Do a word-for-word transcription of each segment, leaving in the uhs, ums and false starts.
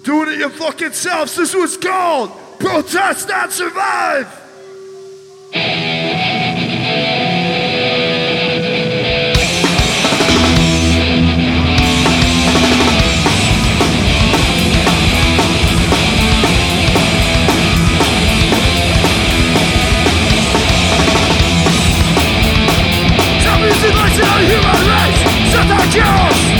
Doing it your fucking selves. This was called Protest Not Survive. Some music likes it on human race. Set our chaos.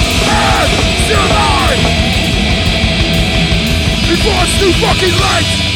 Before it's too fucking late.